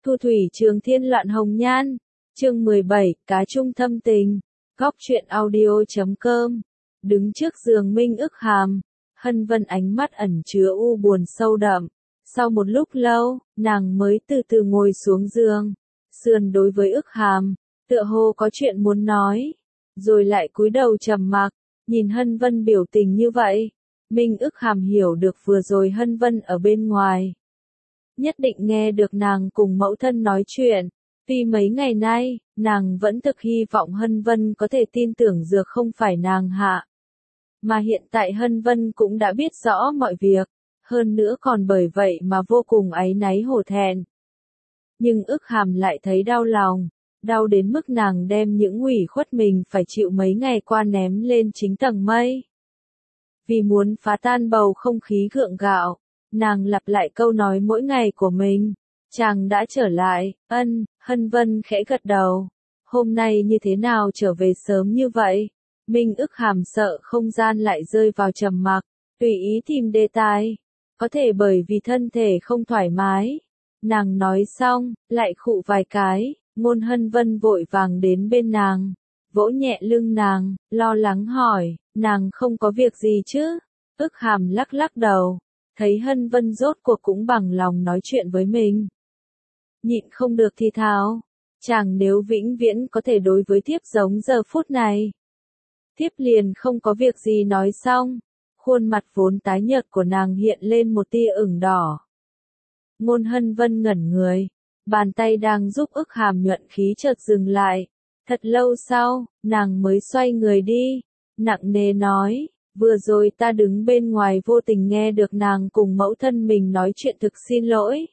Thu thủy trường thiên loạn hồng nhan. Chương 17, cá chung thâm tình. Góc truyện audio.com. Đứng trước giường Minh Ức Hàm, Hân Vân ánh mắt ẩn chứa u buồn sâu đậm. Sau một lúc lâu, nàng mới từ từ ngồi xuống giường, sườn đối với Ức Hàm, tựa hồ có chuyện muốn nói, rồi lại cúi đầu trầm mặc, nhìn Hân Vân biểu tình như vậy. Minh Ức Hàm hiểu được vừa rồi Hân Vân ở bên ngoài, nhất định nghe được nàng cùng mẫu thân nói chuyện. Tuy mấy ngày nay, nàng vẫn thực hy vọng Hân Vân có thể tin tưởng dược không phải nàng hạ. Mà hiện tại Hân Vân cũng đã biết rõ mọi việc, hơn nữa còn bởi vậy mà vô cùng áy náy hổ thẹn. Nhưng Ức Hàm lại thấy đau lòng, đau đến mức nàng đem những ủy khuất mình phải chịu mấy ngày qua ném lên chính tầng mây. Vì muốn phá tan bầu không khí gượng gạo, nàng lặp lại câu nói mỗi ngày của mình. Chàng đã trở lại, Hân Vân khẽ gật đầu. Hôm nay như thế nào trở về sớm như vậy? Minh Ức Hàm sợ không gian lại rơi vào trầm mặc, tùy ý tìm đề tài. Có thể bởi vì thân thể không thoải mái. Nàng nói xong, lại khụ vài cái, Ngôn Hân Vân vội vàng đến bên nàng, vỗ nhẹ lưng nàng, lo lắng hỏi, nàng không có việc gì chứ? Ức Hàm lắc lắc đầu, thấy Hân Vân rốt cuộc cũng bằng lòng nói chuyện với mình. Nhịn không được thì thào, chàng nếu vĩnh viễn có thể đối với thiếp giống giờ phút này. Thiếp liền không có việc gì nói xong, khuôn mặt vốn tái nhợt của nàng hiện lên một tia ửng đỏ. Ngôn Hân Vân ngẩn người, bàn tay đang giúp Ức Hàm nhuận khí chợt dừng lại. Thật lâu sau, nàng mới xoay người đi, nặng nề nói, vừa rồi ta đứng bên ngoài vô tình nghe được nàng cùng mẫu thân mình nói chuyện, thực xin lỗi.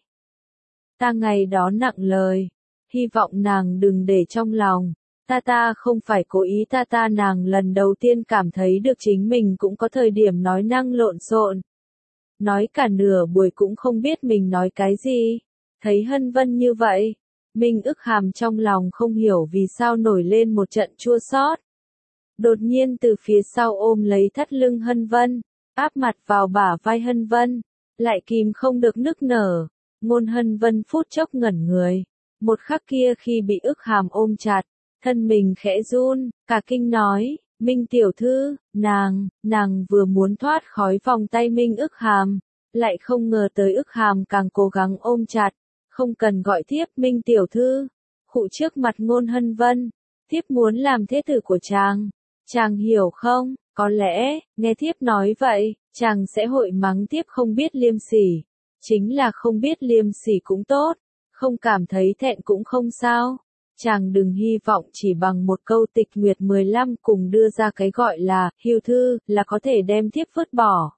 Ta ngày đó nặng lời, hy vọng nàng đừng để trong lòng. Ta không phải cố ý, nàng lần đầu tiên cảm thấy được chính mình cũng có thời điểm nói năng lộn xộn. Nói cả nửa buổi cũng không biết mình nói cái gì. Thấy Hân Vân như vậy, Minh Ức Hàm trong lòng không hiểu vì sao nổi lên một trận chua xót. Đột nhiên từ phía sau ôm lấy thắt lưng Hân Vân, áp mặt vào bả vai Hân Vân, lại kìm không được nức nở. Ngôn Hân Vân phút chốc ngẩn người, một khắc kia khi bị Ức Hàm ôm chặt, thân mình khẽ run, cả kinh nói, Minh tiểu thư, nàng vừa muốn thoát khỏi vòng tay Minh Ức Hàm, lại không ngờ tới Ức Hàm càng cố gắng ôm chặt, không cần gọi thiếp Minh tiểu thư, khụ trước mặt Ngôn Hân Vân, thiếp muốn làm thế tử của chàng hiểu không? Có lẽ, nghe thiếp nói vậy, chàng sẽ hội mắng thiếp không biết liêm sỉ, chính là không biết liêm sỉ cũng tốt, không cảm thấy thẹn cũng không sao. Chàng đừng hy vọng chỉ bằng một câu tịch nguyệt 15 cùng đưa ra cái gọi là hiêu thư là có thể đem thiếp vứt bỏ.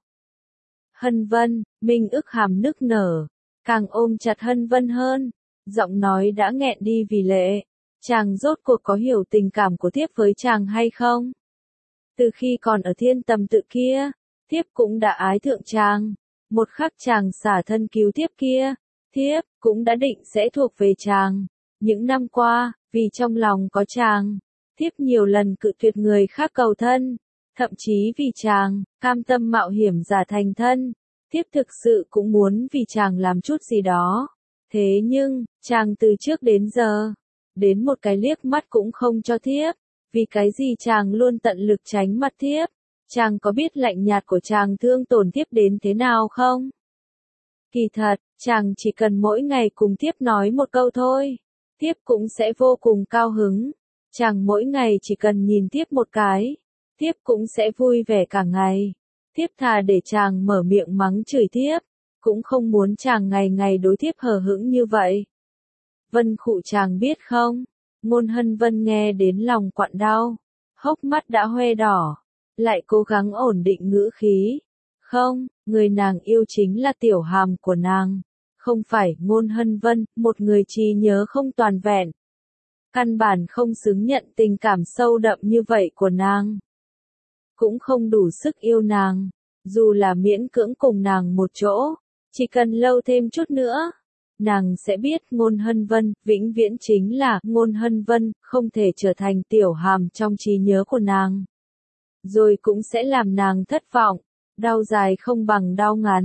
Hân Vân, Minh Ức Hàm nức nở, càng ôm chặt Hân Vân hơn, giọng nói đã nghẹn đi vì lệ. Chàng rốt cuộc có hiểu tình cảm của thiếp với chàng hay không? Từ khi còn ở Thiên Tầm Tự kia, thiếp cũng đã ái thượng chàng. Một khắc chàng xả thân cứu thiếp kia, thiếp cũng đã định sẽ thuộc về chàng. Những năm qua, vì trong lòng có chàng, thiếp nhiều lần cự tuyệt người khác cầu thân, thậm chí vì chàng, cam tâm mạo hiểm giả thành thân, thiếp thực sự cũng muốn vì chàng làm chút gì đó. Thế nhưng, chàng từ trước đến giờ, đến một cái liếc mắt cũng không cho thiếp, vì cái gì chàng luôn tận lực tránh mặt thiếp, chàng có biết lạnh nhạt của chàng thương tổn thiếp đến thế nào không? Kỳ thật, chàng chỉ cần mỗi ngày cùng thiếp nói một câu thôi, thiếp cũng sẽ vô cùng cao hứng. Chàng mỗi ngày chỉ cần nhìn thiếp một cái, thiếp cũng sẽ vui vẻ cả ngày. Thiếp thà để chàng mở miệng mắng chửi thiếp, cũng không muốn chàng ngày ngày đối thiếp hờ hững như vậy. Vân khụ chàng biết không? Ngôn Hân Vân nghe đến lòng quặn đau, hốc mắt đã hoe đỏ, lại cố gắng ổn định ngữ khí. Không, người nàng yêu chính là Tiểu Hàm của nàng. Không phải Ngôn Hân Vân, một người trí nhớ không toàn vẹn. Căn bản không xứng nhận tình cảm sâu đậm như vậy của nàng. Cũng không đủ sức yêu nàng, dù là miễn cưỡng cùng nàng một chỗ, chỉ cần lâu thêm chút nữa, nàng sẽ biết Ngôn Hân Vân vĩnh viễn chính là Ngôn Hân Vân, không thể trở thành Tiểu Hàm trong trí nhớ của nàng. Rồi cũng sẽ làm nàng thất vọng, đau dài không bằng đau ngắn.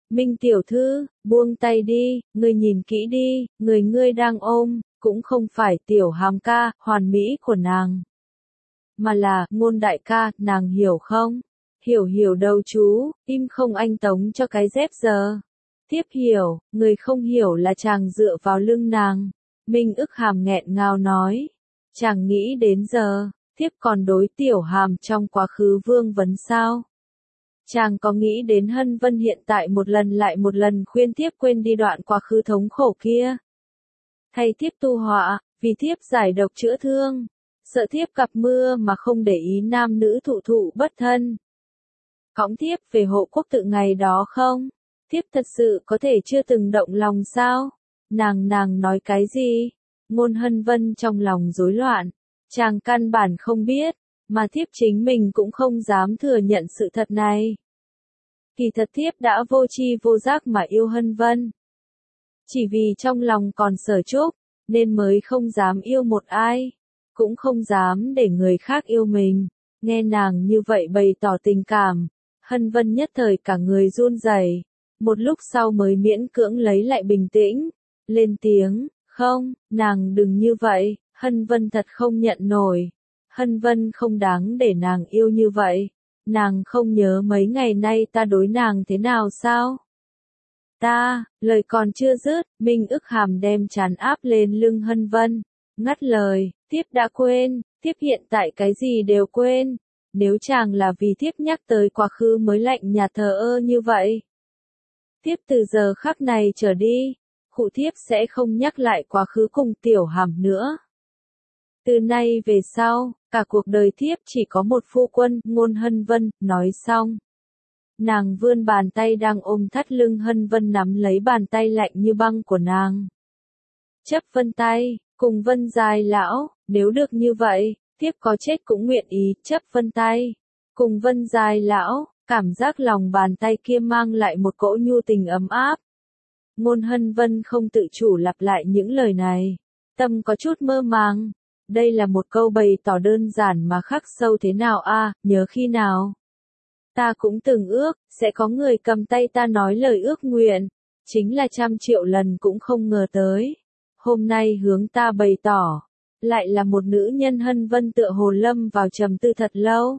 Minh tiểu thư, buông tay đi, ngươi nhìn kỹ đi, người ngươi đang ôm, cũng không phải tiểu Hàm ca, hoàn mỹ của nàng. Mà là, Ngôn đại ca, nàng hiểu không? Hiểu đâu chú, im không anh tống cho cái dép giờ. Tiếp hiểu, người không hiểu là chàng dựa vào lưng nàng. Minh ức hàm nghẹn ngào nói. Chàng nghĩ đến giờ, tiếp còn đối tiểu Hàm trong quá khứ vương vấn sao? Chàng có nghĩ đến Hân Vân hiện tại một lần lại một lần khuyên tiếp quên đi đoạn quá khứ thống khổ kia? Thay tiếp tu họa, vì tiếp giải độc chữa thương. Sợ tiếp gặp mưa mà không để ý nam nữ thụ thụ bất thân. Cõng tiếp về hộ quốc tự ngày đó không? Tiếp thật sự có thể chưa từng động lòng sao? Nàng nói cái gì? Ngôn Hân Vân trong lòng rối loạn. Chàng căn bản không biết, mà thiếp chính mình cũng không dám thừa nhận sự thật này. Kỳ thật thiếp đã vô tri vô giác mà yêu Hân Vân. Chỉ vì trong lòng còn sở chúc, nên mới không dám yêu một ai. Cũng không dám để người khác yêu mình. Nghe nàng như vậy bày tỏ tình cảm, Hân Vân nhất thời cả người run rẩy, một lúc sau mới miễn cưỡng lấy lại bình tĩnh, lên tiếng, không, nàng đừng như vậy, Hân Vân thật không nhận nổi, Hân Vân không đáng để nàng yêu như vậy, nàng không nhớ mấy ngày nay ta đối nàng thế nào sao? Lời còn chưa dứt, Minh ức hàm đem trán áp lên lưng Hân Vân, ngắt lời, tiếp đã quên, tiếp hiện tại cái gì đều quên. Nếu chàng là vì tiếp nhắc tới quá khứ mới lạnh nhạt thờ ơ như vậy. Tiếp từ giờ khắc này trở đi, khụ tiếp sẽ không nhắc lại quá khứ cùng tiểu Hàm nữa. Từ nay về sau, cả cuộc đời tiếp chỉ có một phu quân, Ngôn Hân Vân, nói xong. Nàng vươn bàn tay đang ôm thắt lưng Hân Vân nắm lấy bàn tay lạnh như băng của nàng. Chấp Vân tay, cùng Vân dài lão, nếu được như vậy. Tiếp có chết cũng nguyện ý, chấp Vân tay. Cùng Vân dài lão, cảm giác lòng bàn tay kia mang lại một cỗ nhu tình ấm áp. Ngôn Hân Vân không tự chủ lặp lại những lời này. Tâm có chút mơ màng. Đây là một câu bày tỏ đơn giản mà khắc sâu thế nào nhớ khi nào. Ta cũng từng ước, sẽ có người cầm tay ta nói lời ước nguyện. Chính là 100.000.000 lần cũng không ngờ tới. Hôm nay hướng ta bày tỏ. Lại là một nữ nhân. Hân Vân tựa hồ lâm vào trầm tư thật lâu.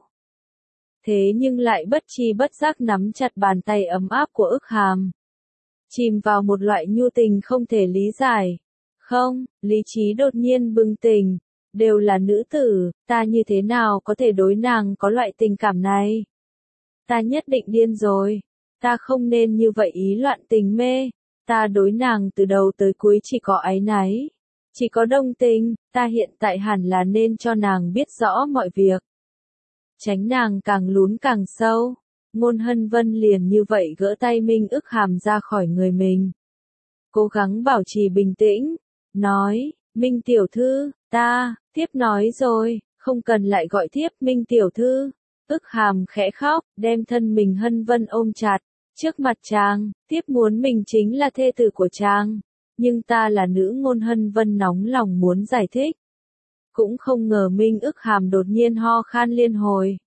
Thế nhưng lại bất tri bất giác nắm chặt bàn tay ấm áp của ức hàm. Chìm vào một loại nhu tình không thể lý giải. Không, lý trí đột nhiên bừng tỉnh. Đều là nữ tử, ta như thế nào có thể đối nàng có loại tình cảm này? Ta nhất định điên rồi. Ta không nên như vậy ý loạn tình mê. Ta đối nàng từ đầu tới cuối chỉ có áy náy. Chỉ có đồng tình, ta hiện tại hẳn là nên cho nàng biết rõ mọi việc. Tránh nàng càng lún càng sâu. Ngôn Hân Vân liền như vậy gỡ tay Minh ức hàm ra khỏi người mình. Cố gắng bảo trì bình tĩnh. Nói, Minh tiểu thư, tiếp nói rồi, không cần lại gọi tiếp Minh tiểu thư. Ức hàm khẽ khóc, đem thân mình Hân Vân ôm chặt. Trước mặt chàng, tiếp muốn mình chính là thê tử của chàng. Nhưng ta là nữ. Ngôn Hân Vân nóng lòng muốn giải thích. Cũng không ngờ Minh ức hàm đột nhiên ho khan liên hồi.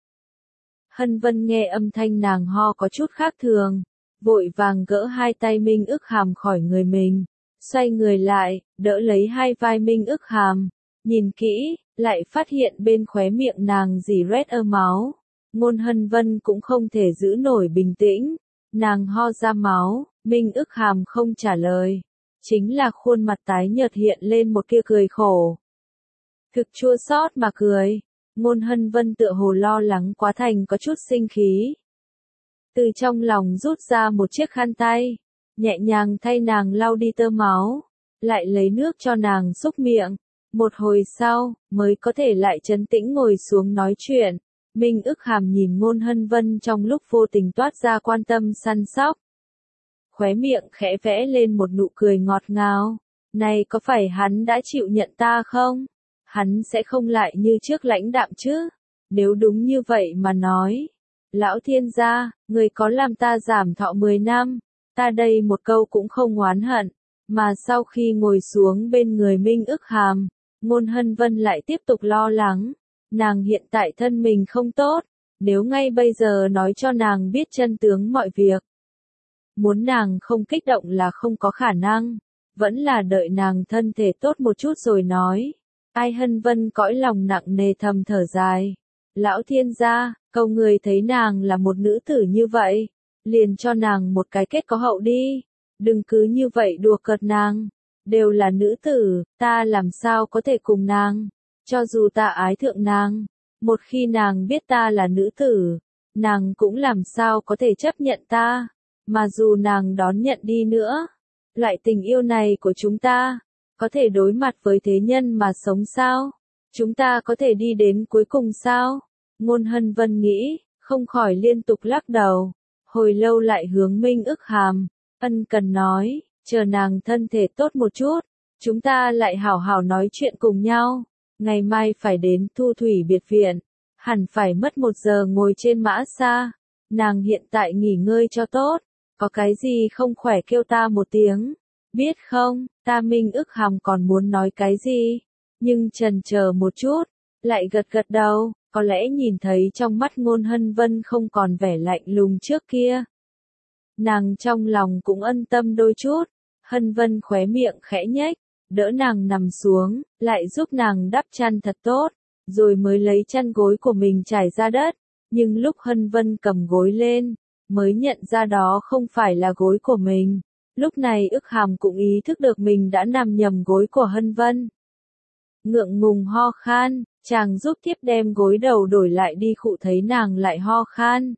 Hân Vân nghe âm thanh nàng ho có chút khác thường. Vội vàng gỡ hai tay Minh ức hàm khỏi người mình. Xoay người lại, đỡ lấy hai vai Minh ức hàm. Nhìn kỹ, lại phát hiện bên khóe miệng nàng rỉ rét máu. Ngôn Hân Vân cũng không thể giữ nổi bình tĩnh. Nàng ho ra máu, Minh ức hàm không trả lời. Chính là khuôn mặt tái nhợt hiện lên một kia cười khổ. Thực chua xót mà cười. Ngôn Hân Vân tựa hồ lo lắng quá thành có chút sinh khí. Từ trong lòng rút ra một chiếc khăn tay. Nhẹ nhàng thay nàng lau đi tơ máu. Lại lấy nước cho nàng xúc miệng. Một hồi sau, mới có thể lại trấn tĩnh ngồi xuống nói chuyện. Minh ức hàm nhìn Ngôn Hân Vân trong lúc vô tình toát ra quan tâm săn sóc. Khóe miệng khẽ vẽ lên một nụ cười ngọt ngào. Này có phải hắn đã chịu nhận ta không? Hắn sẽ không lại như trước lãnh đạm chứ? Nếu đúng như vậy mà nói. Lão thiên gia, người có làm ta giảm thọ 10 năm. Ta đây một câu cũng không oán hận. Mà sau khi ngồi xuống bên người Minh ức hàm, Ngôn Hân Vân lại tiếp tục lo lắng. Nàng hiện tại thân mình không tốt. Nếu ngay bây giờ nói cho nàng biết chân tướng mọi việc. muốn nàng không kích động là không có khả năng, vẫn là đợi nàng thân thể tốt một chút rồi nói. Ai Hân Vân cõi lòng nặng nề thầm thở dài. Lão thiên gia, cầu người thấy nàng là một nữ tử như vậy, liền cho nàng một cái kết có hậu đi, đừng cứ như vậy đùa cợt nàng, đều là nữ tử, ta làm sao có thể cùng nàng, cho dù ta ái thượng nàng, một khi nàng biết ta là nữ tử, nàng cũng làm sao có thể chấp nhận ta, mà dù nàng đón nhận đi nữa, loại tình yêu này của chúng ta, có thể đối mặt với thế nhân mà sống sao? Chúng ta có thể đi đến cuối cùng sao? Ngôn Hân Vân nghĩ, không khỏi liên tục lắc đầu, hồi lâu lại hướng Minh Ức Hàm, ân cần nói, chờ nàng thân thể tốt một chút, chúng ta lại hảo hảo nói chuyện cùng nhau, ngày mai phải đến Thu Thủy biệt viện, hẳn phải mất 1 giờ ngồi trên mã xa, nàng hiện tại nghỉ ngơi cho tốt, có cái gì không khỏe kêu ta một tiếng, biết không, ta Minh Ức Hàm còn muốn nói cái gì, nhưng chần chờ một chút, lại gật gật đầu. Có lẽ nhìn thấy trong mắt Ngôn Hân Vân không còn vẻ lạnh lùng trước kia. Nàng trong lòng cũng ân tâm đôi chút, Hân Vân khóe miệng khẽ nhếch, đỡ nàng nằm xuống, lại giúp nàng đắp chăn thật tốt, rồi mới lấy chăn gối của mình trải ra đất, nhưng lúc Hân Vân cầm gối lên, mới nhận ra đó không phải là gối của mình. Lúc này Ức Hàm cũng ý thức được mình đã nằm nhầm gối của Hân Vân. Ngượng ngùng ho khan, chàng giúp thiếp đem gối đầu đổi lại đi khụ thấy nàng lại ho khan.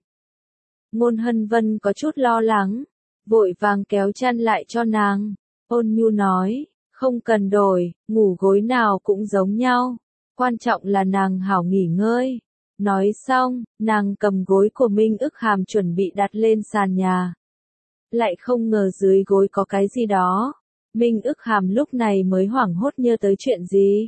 Ngôn Hân Vân có chút lo lắng, vội vàng kéo chăn lại cho nàng, ôn nhu nói, không cần đổi, ngủ gối nào cũng giống nhau, quan trọng là nàng hảo nghỉ ngơi. Nói xong, nàng cầm gối của Minh Ức Hàm chuẩn bị đặt lên sàn nhà. Lại không ngờ dưới gối có cái gì đó. Minh Ức Hàm lúc này mới hoảng hốt nhớ tới chuyện gì.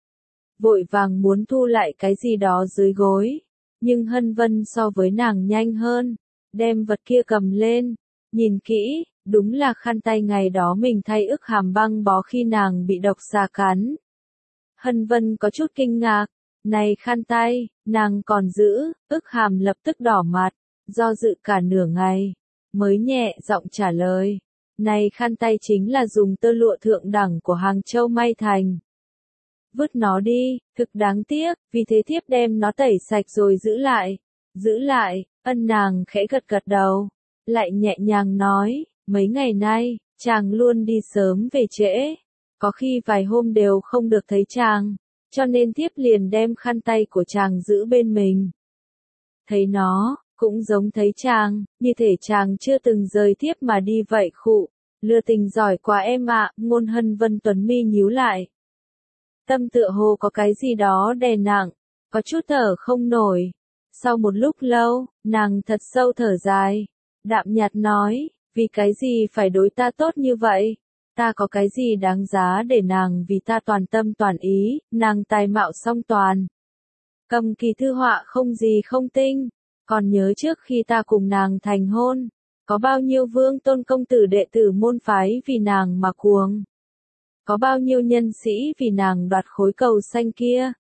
Vội vàng muốn thu lại cái gì đó dưới gối. Nhưng Hân Vân so với nàng nhanh hơn. Đem vật kia cầm lên. Nhìn kỹ, đúng là khăn tay ngày đó mình thay Ức Hàm băng bó khi nàng bị độc xà cắn. Hân Vân có chút kinh ngạc. Này khăn tay, nàng còn giữ, Ức Hàm lập tức đỏ mặt. Do dự cả nửa ngày. Mới nhẹ giọng trả lời. Này khăn tay chính là dùng tơ lụa thượng đẳng của Hàng Châu may thành. Vứt nó đi, thực đáng tiếc, vì thế thiếp đem nó tẩy sạch rồi giữ lại. Giữ lại, ân nàng khẽ gật gật đầu. Lại nhẹ nhàng nói, mấy ngày nay, chàng luôn đi sớm về trễ. Có khi vài hôm đều không được thấy chàng, cho nên thiếp liền đem khăn tay của chàng giữ bên mình. Thấy nó, cũng giống thấy chàng, như thể chàng chưa từng rời thiếp mà đi vậy khụ. Lừa tình giỏi quá em ạ, Ngôn Hân Vân tuấn mi nhíu lại. Tâm tựa hồ có cái gì đó đè nặng, có chút thở không nổi. Sau một lúc lâu, nàng thật sâu thở dài, đạm nhạt nói, vì cái gì phải đối ta tốt như vậy? Ta có cái gì đáng giá để nàng vì ta toàn tâm toàn ý, nàng tài mạo song toàn. Cầm kỳ thư họa không gì không tinh, còn nhớ trước khi ta cùng nàng thành hôn, có bao nhiêu vương tôn công tử đệ tử môn phái vì nàng mà cuồng. Có bao nhiêu nhân sĩ vì nàng đoạt khối cầu xanh kia.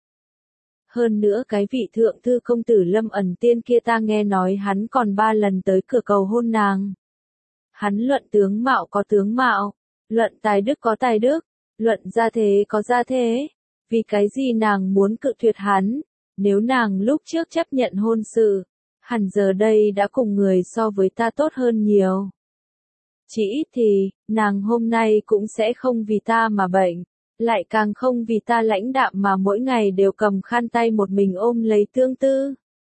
Hơn nữa cái vị thượng thư công tử Lâm Ẩn Tiên kia ta nghe nói hắn còn 3 lần tới cửa cầu hôn nàng. Hắn luận tướng mạo có tướng mạo, luận tài đức có tài đức, luận gia thế có gia thế. Vì cái gì nàng muốn cự tuyệt hắn, nếu nàng lúc trước chấp nhận hôn sự, hẳn giờ đây đã cùng người so với ta tốt hơn nhiều. Chỉ ít thì, nàng hôm nay cũng sẽ không vì ta mà bệnh, lại càng không vì ta lãnh đạm mà mỗi ngày đều cầm khăn tay một mình ôm lấy tương tư.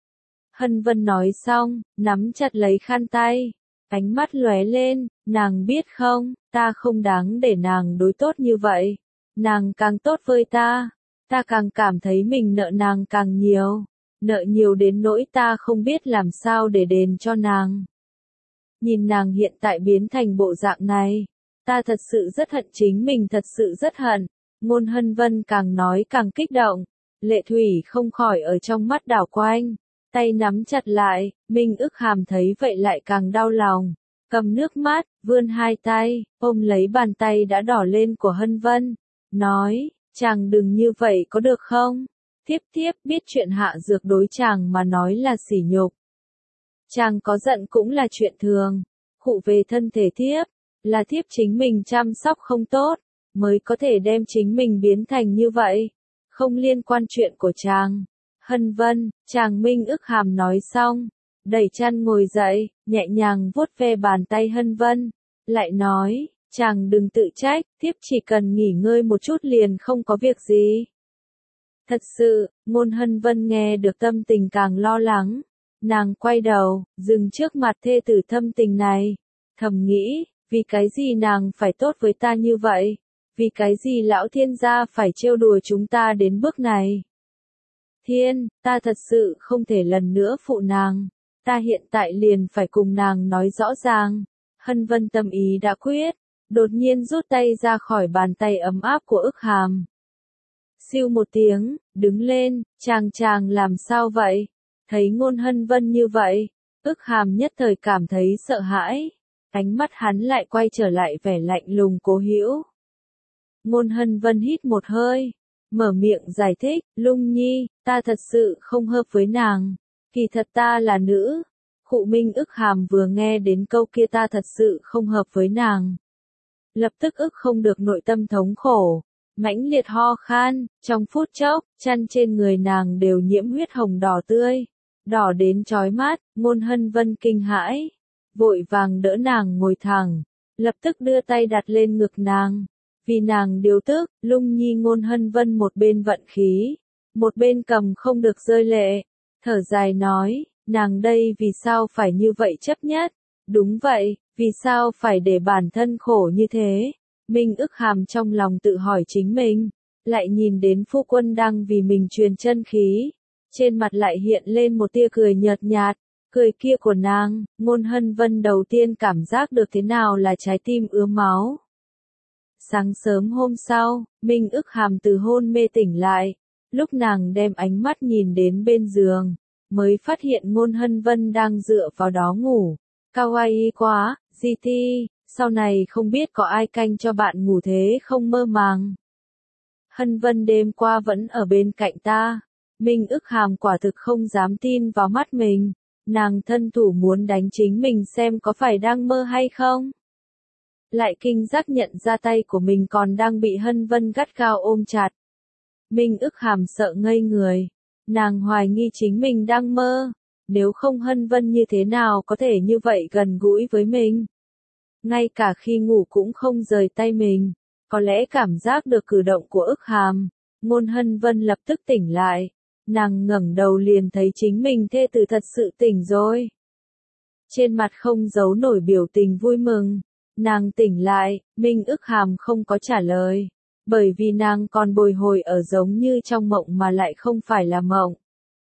Hân Vân nói xong, nắm chặt lấy khăn tay, ánh mắt lóe lên, nàng biết không, ta không đáng để nàng đối tốt như vậy, nàng càng tốt với ta càng cảm thấy mình nợ nàng càng nhiều, nợ nhiều đến nỗi ta không biết làm sao để đền cho nàng. Nhìn nàng hiện tại biến thành bộ dạng này, ta thật sự rất hận chính mình thật sự rất hận. Ngôn Hân Vân càng nói càng kích động, lệ thủy không khỏi ở trong mắt đảo quanh, tay nắm chặt lại, Minh Ức Hàm thấy vậy lại càng đau lòng, cầm nước mắt, vươn hai tay, ôm lấy bàn tay đã đỏ lên của Hân Vân, nói, chàng đừng như vậy có được không? Thiếp biết chuyện hạ dược đối chàng mà nói là sỉ nhục. Chàng có giận cũng là chuyện thường. phụ về thân thể thiếp, là thiếp chính mình chăm sóc không tốt, mới có thể đem chính mình biến thành như vậy, không liên quan chuyện của chàng. Hân Vân, chàng Minh ức hàm nói xong, đẩy chăn ngồi dậy, nhẹ nhàng vuốt ve bàn tay Hân Vân, lại nói, chàng đừng tự trách, thiếp chỉ cần nghỉ ngơi một chút liền không có việc gì. Thật sự, Ngôn Hân Vân nghe được tâm tình càng lo lắng, nàng quay đầu, dừng trước mặt thê tử thâm tình này, thầm nghĩ, vì cái gì nàng phải tốt với ta như vậy, vì cái gì lão thiên gia phải trêu đùa chúng ta đến bước này. Thiên, ta thật sự không thể lần nữa phụ nàng, ta hiện tại liền phải cùng nàng nói rõ ràng. Hân Vân tâm ý đã quyết, đột nhiên rút tay ra khỏi bàn tay ấm áp của ức hàm. Siêu một tiếng, đứng lên, chàng làm sao vậy? Thấy Ngôn Hân Vân như vậy, ức hàm nhất thời cảm thấy sợ hãi, ánh mắt hắn lại quay trở lại vẻ lạnh lùng cố hữu. Ngôn Hân Vân hít một hơi, mở miệng giải thích, Lung Nhi, ta thật sự không hợp với nàng, kỳ thật ta là nữ. Khụ Minh ức hàm vừa nghe đến câu kia ta thật sự không hợp với nàng. Lập tức ức không được nội tâm thống khổ, mãnh liệt ho khan, trong phút chốc, chăn trên người nàng đều nhiễm huyết hồng đỏ tươi, đỏ đến chói mắt. Ngôn Hân Vân kinh hãi, vội vàng đỡ nàng ngồi thẳng, lập tức đưa tay đặt lên ngực nàng. Vì nàng điều tức, Lung Nhi Ngôn Hân Vân một bên vận khí, một bên cầm không được rơi lệ, thở dài nói, nàng đây vì sao phải như vậy chấp nhất? Đúng vậy, vì sao phải để bản thân khổ như thế? Minh ức hàm trong lòng tự hỏi chính mình, lại nhìn đến phu quân đang vì mình truyền chân khí, trên mặt lại hiện lên một tia cười nhợt nhạt, cười kia của nàng. Ngôn Hân Vân đầu tiên cảm giác được thế nào là trái tim ứa máu. Sáng sớm hôm sau, Minh ức hàm từ hôn mê tỉnh lại, lúc nàng đem ánh mắt nhìn đến bên giường, mới phát hiện Ngôn Hân Vân đang dựa vào đó ngủ. Kawaii quá, GT, sau này không biết có ai canh cho bạn ngủ thế không mơ màng. Hân Vân đêm qua vẫn ở bên cạnh ta. Minh ức hàm quả thực không dám tin vào mắt mình, nàng thân thủ muốn đánh chính mình xem có phải đang mơ hay không. Lại kinh giác nhận ra tay của mình còn đang bị Hân Vân gắt gao ôm chặt. Minh ức hàm sợ ngây người, nàng hoài nghi chính mình đang mơ, nếu không Hân Vân như thế nào có thể như vậy gần gũi với mình. Ngay cả khi ngủ cũng không rời tay mình, có lẽ cảm giác được cử động của ức hàm. Ngôn Hân Vân lập tức tỉnh lại, nàng ngẩng đầu liền thấy chính mình thê tử thật sự tỉnh rồi. Trên mặt không giấu nổi biểu tình vui mừng, nàng tỉnh lại, Minh ức hàm không có trả lời, bởi vì nàng còn bồi hồi ở giống như trong mộng mà lại không phải là mộng.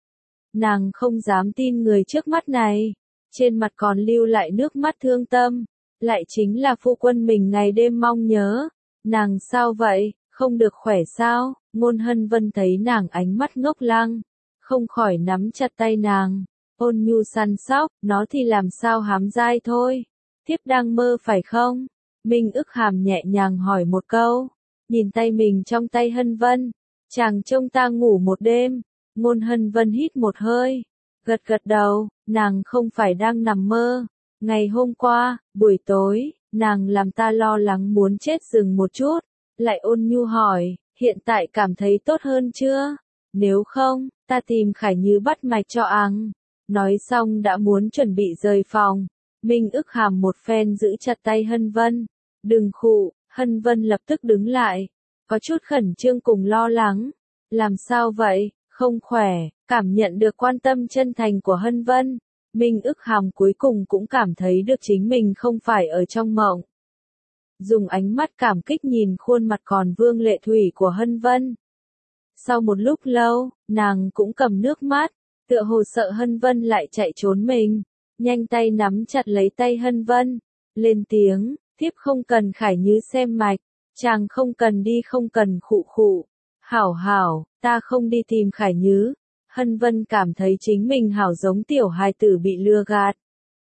Nàng không dám tin người trước mắt này, trên mặt còn lưu lại nước mắt thương tâm, lại chính là phu quân mình ngày đêm mong nhớ. Nàng sao vậy, không được khỏe sao? Ngôn Hân Vân thấy nàng ánh mắt ngốc lăng, không khỏi nắm chặt tay nàng, ôn nhu săn sóc, nó thì làm sao hám dai thôi. Thiếp đang mơ phải không? Minh ức hàm nhẹ nhàng hỏi một câu, nhìn tay mình trong tay Hân Vân, chàng trông ta ngủ một đêm. Ngôn Hân Vân hít một hơi, gật gật đầu, nàng không phải đang nằm mơ. Ngày hôm qua, buổi tối, nàng làm ta lo lắng muốn chết dừng một chút, lại ôn nhu hỏi, hiện tại cảm thấy tốt hơn chưa? Nếu không, ta tìm Khải Như bắt mạch cho ăn. Nói xong đã muốn chuẩn bị rời phòng. Minh ức hàm một phen giữ chặt tay Hân Vân. Đừng khụ, Hân Vân lập tức đứng lại, có chút khẩn trương cùng lo lắng. Làm sao vậy, không khỏe? Cảm nhận được quan tâm chân thành của Hân Vân, Minh ức hàm cuối cùng cũng cảm thấy được chính mình không phải ở trong mộng. Dùng ánh mắt cảm kích nhìn khuôn mặt còn vương lệ thủy của Hân Vân. Sau một lúc lâu, nàng cũng cầm nước mắt, tựa hồ sợ Hân Vân lại chạy trốn mình, nhanh tay nắm chặt lấy tay Hân Vân, lên tiếng, thiếp không cần Khải Như xem mạch, chàng không cần đi không cần khụ khụ. Hảo hảo, ta không đi tìm Khải Như. Hân Vân cảm thấy chính mình hảo giống tiểu hài tử bị lừa gạt.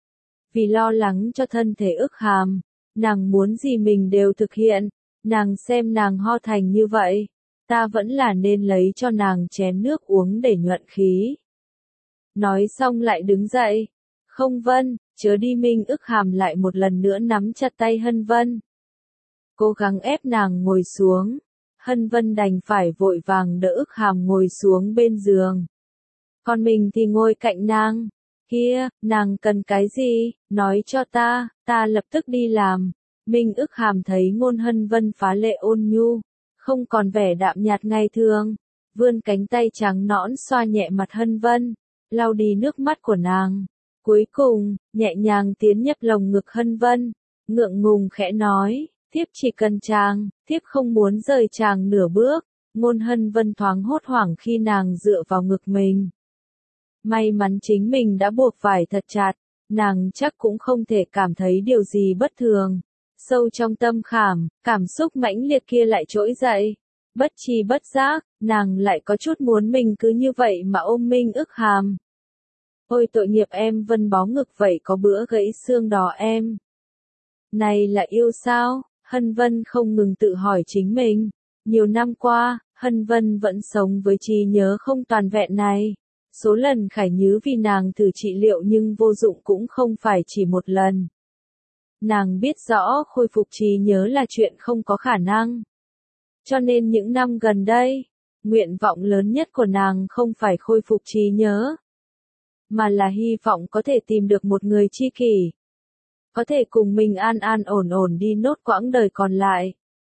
Vì lo lắng cho thân thể ức hàm, nàng muốn gì mình đều thực hiện, nàng xem nàng ho thành như vậy, ta vẫn là nên lấy cho nàng chén nước uống để nhuận khí. Nói xong lại đứng dậy, không Vân, chớ đi. Minh ức hàm lại một lần nữa nắm chặt tay Hân Vân, cố gắng ép nàng ngồi xuống. Hân Vân đành phải vội vàng đỡ ức hàm ngồi xuống bên giường. Còn mình thì ngồi cạnh nàng. Kia, nàng cần cái gì, nói cho ta lập tức đi làm. Minh ức hàm thấy ngôn Hân Vân phá lệ ôn nhu, không còn vẻ đạm nhạt ngày thường, vươn cánh tay trắng nõn xoa nhẹ mặt Hân Vân, lau đi nước mắt của nàng. Cuối cùng, nhẹ nhàng tiến nhập lồng ngực Hân Vân, ngượng ngùng khẽ nói, thiếp chỉ cần chàng, thiếp không muốn rời chàng nửa bước. Ngôn Hân Vân thoáng hốt hoảng khi nàng dựa vào ngực mình. May mắn chính mình đã buộc vải thật chặt, nàng chắc cũng không thể cảm thấy điều gì bất thường. Sâu trong tâm khảm, cảm xúc mãnh liệt kia lại trỗi dậy. Bất tri bất giác, nàng lại có chút muốn mình cứ như vậy mà ôm Minh ức hàm. Ôi tội nghiệp em, Vân bó ngực vậy có bữa gãy xương đó em. Này là yêu sao? Hân Vân không ngừng tự hỏi chính mình. Nhiều năm qua, Hân Vân vẫn sống với trí nhớ không toàn vẹn này. Số lần Khải Nhứ vì nàng thử trị liệu nhưng vô dụng cũng không phải chỉ một lần. Nàng biết rõ khôi phục trí nhớ là chuyện không có khả năng. Cho nên những năm gần đây, nguyện vọng lớn nhất của nàng không phải khôi phục trí nhớ, mà là hy vọng có thể tìm được một người tri kỷ, có thể cùng mình an an ổn ổn đi nốt quãng đời còn lại.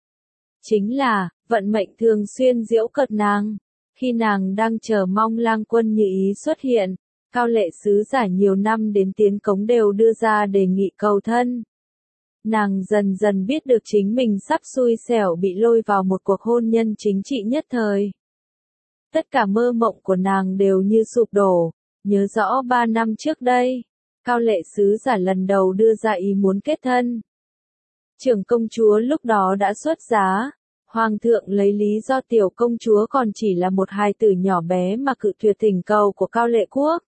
Chính là, vận mệnh thường xuyên giễu cợt nàng. Khi nàng đang chờ mong Lang Quân Như Ý xuất hiện, Cao Lệ sứ giả nhiều năm đến tiến cống đều đưa ra đề nghị cầu thân. Nàng dần dần biết được chính mình sắp xui xẻo bị lôi vào một cuộc hôn nhân chính trị nhất thời. Tất cả mơ mộng của nàng đều như sụp đổ. Nhớ rõ 3 năm trước đây, Cao Lệ sứ giả lần đầu đưa ra ý muốn kết thân. Trưởng công chúa lúc đó đã xuất giá. Hoàng thượng lấy lý do tiểu công chúa còn chỉ là một hài tử nhỏ bé mà cự tuyệt thỉnh cầu của Cao Lệ quốc.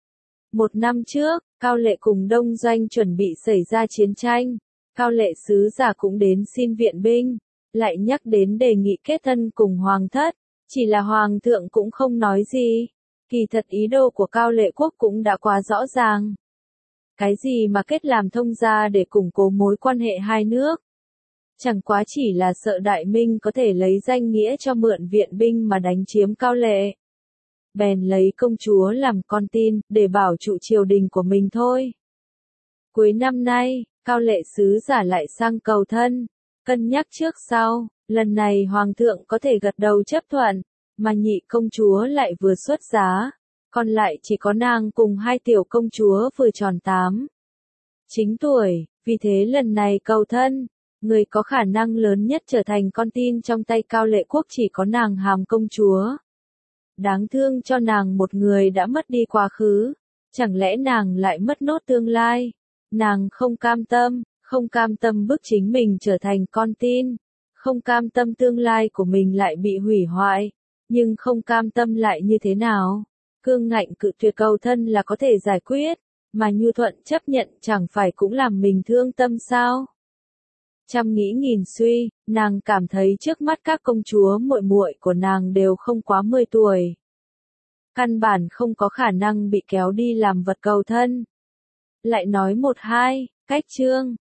1 năm trước, Cao Lệ cùng Đông Doanh chuẩn bị xảy ra chiến tranh. Cao Lệ sứ giả cũng đến xin viện binh, lại nhắc đến đề nghị kết thân cùng Hoàng thất. Chỉ là Hoàng thượng cũng không nói gì. Kỳ thật ý đồ của Cao Lệ quốc cũng đã quá rõ ràng. Cái gì mà kết làm thông gia để củng cố mối quan hệ hai nước. Chẳng quá chỉ là sợ Đại Minh có thể lấy danh nghĩa cho mượn viện binh mà đánh chiếm Cao Lệ. Bèn lấy công chúa làm con tin, để bảo trụ triều đình của mình thôi. Cuối năm nay, Cao Lệ sứ giả lại sang cầu thân, cân nhắc trước sau, lần này Hoàng thượng có thể gật đầu chấp thuận, mà nhị công chúa lại vừa xuất giá, còn lại chỉ có nàng cùng hai tiểu công chúa vừa tròn 9 tuổi, vì thế lần này cầu thân. Người có khả năng lớn nhất trở thành con tin trong tay Cao Lệ quốc chỉ có nàng Hàm công chúa. Đáng thương cho nàng một người đã mất đi quá khứ, chẳng lẽ nàng lại mất nốt tương lai? Nàng không cam tâm bức chính mình trở thành con tin, không cam tâm tương lai của mình lại bị hủy hoại, nhưng không cam tâm lại như thế nào? Cương ngạnh cự tuyệt cầu thân là có thể giải quyết, mà nhu thuận chấp nhận chẳng phải cũng làm mình thương tâm sao? Trăm nghĩ nghìn suy, nàng cảm thấy trước mắt các công chúa muội muội của nàng đều không quá 10 tuổi. Căn bản không có khả năng bị kéo đi làm vật cầu thân. Lại nói 1-2, cách chương.